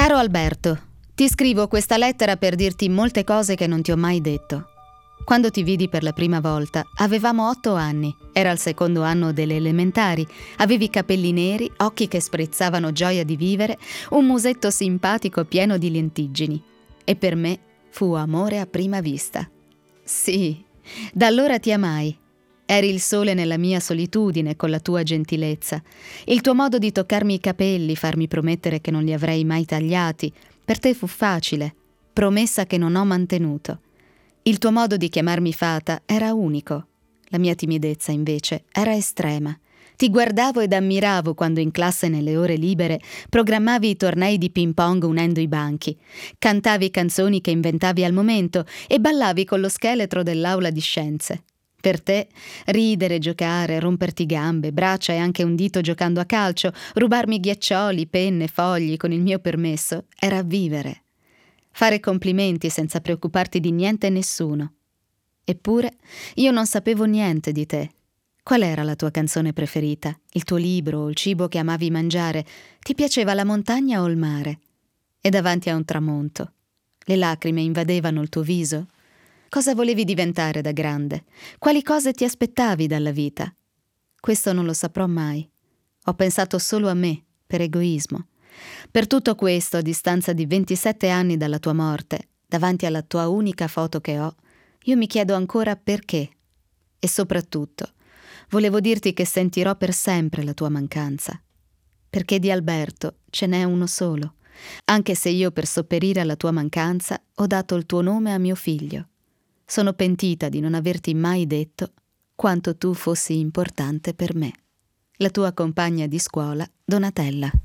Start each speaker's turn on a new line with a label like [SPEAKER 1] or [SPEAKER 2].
[SPEAKER 1] Caro Alberto, ti scrivo questa lettera per dirti molte cose che non ti ho mai detto. Quando ti vidi per la prima volta, avevamo 8 anni, era il secondo anno delle elementari, avevi capelli neri, occhi che sprezzavano gioia di vivere, un musetto simpatico pieno di lentiggini. E per me fu amore a prima vista. Sì, da allora ti amai. Eri il sole nella mia solitudine con la tua gentilezza. Il tuo modo di toccarmi i capelli, farmi promettere che non li avrei mai tagliati, per te fu facile, promessa che non ho mantenuto. Il tuo modo di chiamarmi fata era unico. La mia timidezza, invece, era estrema. Ti guardavo ed ammiravo quando in classe nelle ore libere programmavi i tornei di ping pong unendo i banchi, cantavi canzoni che inventavi al momento e ballavi con lo scheletro dell'aula di scienze. Per te, ridere, giocare, romperti gambe, braccia e anche un dito giocando a calcio, rubarmi ghiaccioli, penne, fogli con il mio permesso, era vivere. Fare complimenti senza preoccuparti di niente e nessuno. Eppure, io non sapevo niente di te. Qual era la tua canzone preferita? Il tuo libro o il cibo che amavi mangiare? Ti piaceva la montagna o il mare? E davanti a un tramonto, le lacrime invadevano il tuo viso? Cosa volevi diventare da grande? Quali cose ti aspettavi dalla vita? Questo non lo saprò mai. Ho pensato solo a me, per egoismo. Per tutto questo, a distanza di 27 anni dalla tua morte, davanti alla tua unica foto che ho, io mi chiedo ancora perché. E soprattutto, volevo dirti che sentirò per sempre la tua mancanza. Perché di Alberto ce n'è uno solo, anche se io per sopperire alla tua mancanza ho dato il tuo nome a mio figlio. Sono pentita di non averti mai detto quanto tu fossi importante per me. La tua compagna di scuola, Donatella.